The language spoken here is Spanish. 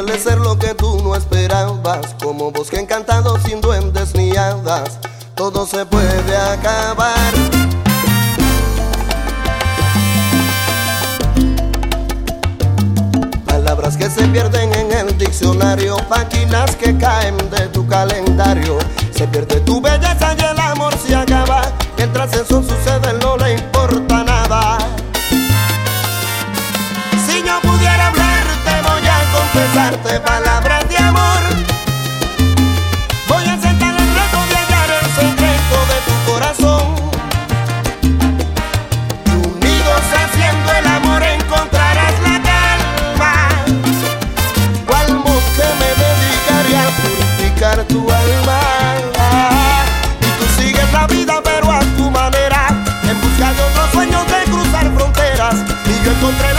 suele ser lo que tú no esperabas, como bosque encantado sin duendes ni hadas, todo se puede acabar. Palabras que se pierden en el diccionario, páginas que caen de tu calendario. Se pierde tu belleza y el amor se acaba, mientras eso sucede no le importa nada. Si yo pudiera hablarte, voy a confesarte palabras de amor. Voy a sentar el reto de hallar el secreto de tu corazón. Y unidos haciendo el amor encontrarás la calma, cual monje me dedicaría a purificar tu alma. Y tú sigues la vida pero a tu manera, en busca de otros sueños de cruzar fronteras. Y yo encontré la